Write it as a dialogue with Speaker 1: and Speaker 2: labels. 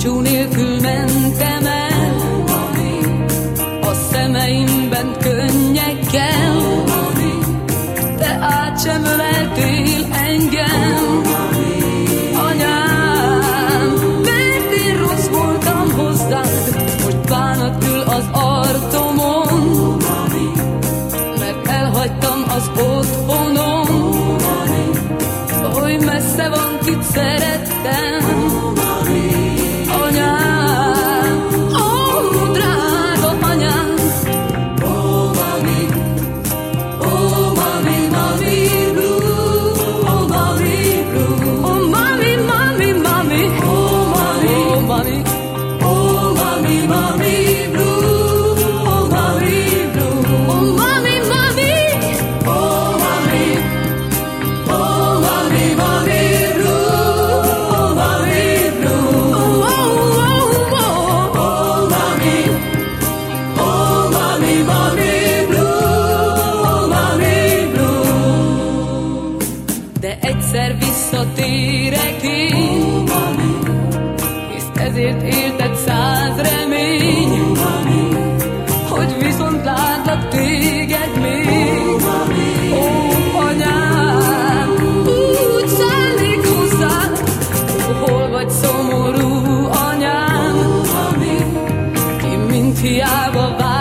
Speaker 1: búcsú nélkül mentem el, a szemeimben könnyekkel, te át sem öleltél engem. Anyám, mert én rossz voltam hozzád, most bánat ül az arcomon, mert elhagytam az otthonom. Oly messze van, kit szerettem. Anyám, ó, drága anyám. Oh, mami, mami blue. Oh, mami blue. Oh, mami, mami, mami. Oh, mami, oh, mami, mami blue. Oh, mami blue. Oh, mami, mami. Oh, mami. Oh, mami, mami blue. Oh, mami blue. Oh, oh, oh, oh, mami. Oh, mami, mami blue. Oh, mami blue. De egyszer visszatérek én, hisz ezért éltet 100 remény, hogy viszont látlak téged még. Ó, anyám, úgy szállnék hozzád, hol vagy szomorú anyám, ki mint hiába vár.